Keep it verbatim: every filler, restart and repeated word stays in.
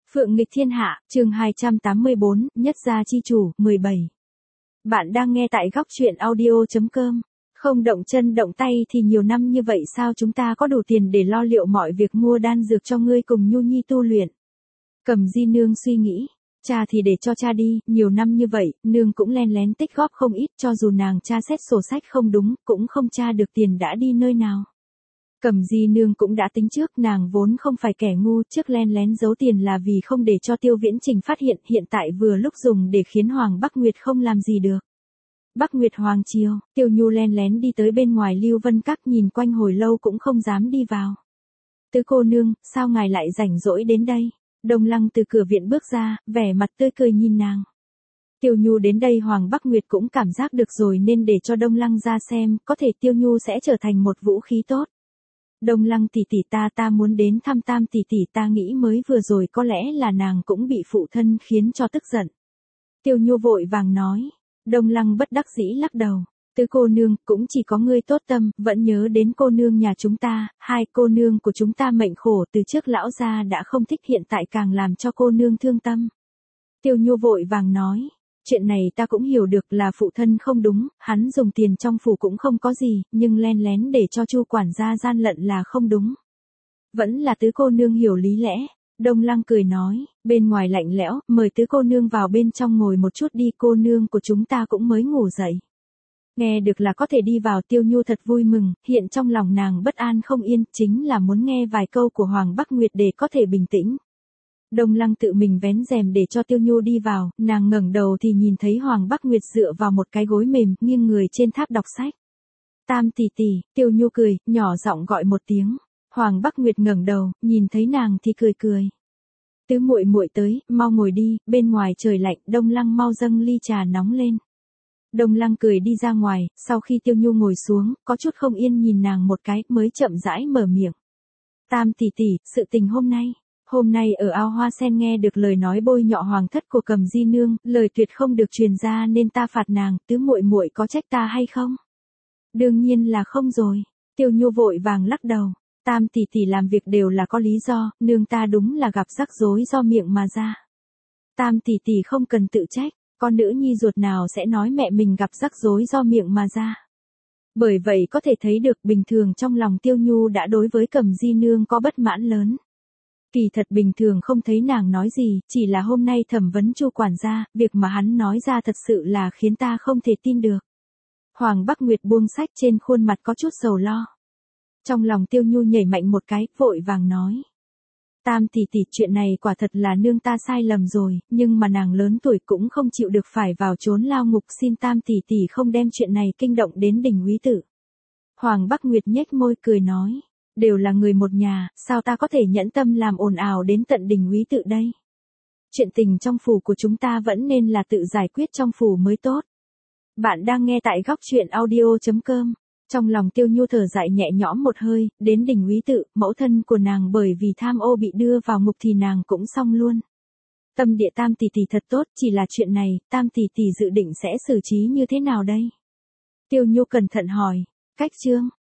Phượng nghịch thiên hạ, chương hai trăm tám mươi bốn, nhất gia chi chủ, mười bảy. Bạn đang nghe tại góc truyện audio chấm com. Không động chân động tay thì nhiều năm như vậy sao chúng ta có đủ tiền để lo liệu mọi việc mua đan dược cho ngươi cùng Nhu Nhi tu luyện? Cẩm Di nương suy nghĩ, cha thì để cho cha đi, nhiều năm như vậy, nương cũng len lén tích góp không ít, cho dù nàng tra xét sổ sách không đúng, cũng không tra được tiền đã đi nơi nào. Cẩm Di nương cũng đã tính trước, nàng vốn không phải kẻ ngu, trước len lén giấu tiền là vì không để cho Tiêu Viễn Trình phát hiện, hiện tại vừa lúc dùng để khiến Hoàng Bắc Nguyệt không làm gì được. Bắc Nguyệt Hoàng triều, Tiêu Nhu len lén đi tới bên ngoài Lưu Vân Các, nhìn quanh hồi lâu cũng không dám đi vào. Tứ cô nương, sao ngài lại rảnh rỗi đến đây? Đông Lăng từ cửa viện bước ra, vẻ mặt tươi cười nhìn nàng. Tiêu Nhu đến đây Hoàng Bắc Nguyệt cũng cảm giác được rồi nên để cho Đông Lăng ra xem, có thể Tiêu Nhu sẽ trở thành một vũ khí tốt. Đông Lăng tỷ tỷ ta ta muốn đến thăm Tam tỷ tỷ, ta nghĩ mới vừa rồi có lẽ là nàng cũng bị phụ thân khiến cho tức giận. Tiêu Nhu vội vàng nói. Đông Lăng bất đắc dĩ lắc đầu. Tứ cô nương, cũng chỉ có ngươi tốt tâm, vẫn nhớ đến cô nương nhà chúng ta, hai cô nương của chúng ta mệnh khổ, từ trước lão gia đã không thích, hiện tại càng làm cho cô nương thương tâm. Tiêu Nhu vội vàng nói. Chuyện này ta cũng hiểu được, là phụ thân không đúng, hắn dùng tiền trong phủ cũng không có gì, nhưng len lén để cho Chu quản gia gian lận là không đúng. Vẫn là tứ cô nương hiểu lý lẽ. Đông Lăng cười nói, bên ngoài lạnh lẽo, mời tứ cô nương vào bên trong ngồi một chút đi, cô nương của chúng ta cũng mới ngủ dậy. Nghe được là có thể đi vào, Tiêu Nhu thật vui mừng, hiện trong lòng nàng bất an không yên, chính là muốn nghe vài câu của Hoàng Bắc Nguyệt để có thể bình tĩnh. Đông Lăng tự mình vén rèm để cho Tiêu Nhu đi vào, nàng ngẩng đầu thì nhìn thấy Hoàng Bắc Nguyệt dựa vào một cái gối mềm, nghiêng người trên tháp đọc sách. Tam tỷ tỷ, Tiêu Nhu cười, nhỏ giọng gọi một tiếng. Hoàng Bắc Nguyệt ngẩng đầu, nhìn thấy nàng thì cười cười. Tứ muội muội tới, mau ngồi đi, bên ngoài trời lạnh, Đông Lăng mau dâng ly trà nóng lên. Đông Lăng cười đi ra ngoài, sau khi Tiêu Nhu ngồi xuống, có chút không yên nhìn nàng một cái, mới chậm rãi mở miệng. Tam tỷ tỷ, sự tình hôm nay. Hôm nay ở ao hoa sen nghe được lời nói bôi nhọ hoàng thất của Cẩm Di nương, lời tuyệt không được truyền ra nên ta phạt nàng, tứ muội muội có trách ta hay không? Đương nhiên là không rồi. Tiêu Nhu vội vàng lắc đầu. Tam tỷ tỷ làm việc đều là có lý do, nương ta đúng là gặp rắc rối do miệng mà ra. Tam tỷ tỷ không cần tự trách, con nữ nhi ruột nào sẽ nói mẹ mình gặp rắc rối do miệng mà ra. Bởi vậy có thể thấy được bình thường trong lòng Tiêu Nhu đã đối với Cẩm Di nương có bất mãn lớn. Kỳ thật bình thường không thấy nàng nói gì, chỉ là hôm nay thẩm vấn Chu quản gia, việc mà hắn nói ra thật sự là khiến ta không thể tin được. Hoàng Bắc Nguyệt buông sách, trên khuôn mặt có chút sầu lo. Trong lòng Tiêu Nhu nhảy mạnh một cái, vội vàng nói. Tam tỷ tỷ, chuyện này quả thật là nương ta sai lầm rồi, nhưng mà nàng lớn tuổi cũng không chịu được phải vào chốn lao ngục, xin Tam tỷ tỷ không đem chuyện này kinh động đến Đình Úy Tự. Hoàng Bắc Nguyệt nhếch môi cười nói. Đều là người một nhà, sao ta có thể nhẫn tâm làm ồn ào đến tận Đình Úy Tự đây? Chuyện tình trong phủ của chúng ta vẫn nên là tự giải quyết trong phủ mới tốt. Bạn đang nghe tại góc truyện audio chấm com. Trong lòng Tiêu Nhu thở dài nhẹ nhõm một hơi, đến Đình Úy Tự, mẫu thân của nàng bởi vì tham ô bị đưa vào ngục thì nàng cũng xong luôn. Tâm địa Tam tỷ tỷ thật tốt, chỉ là chuyện này, Tam tỷ tỷ dự định sẽ xử trí như thế nào đây? Tiêu Nhu cẩn thận hỏi. Cách chương,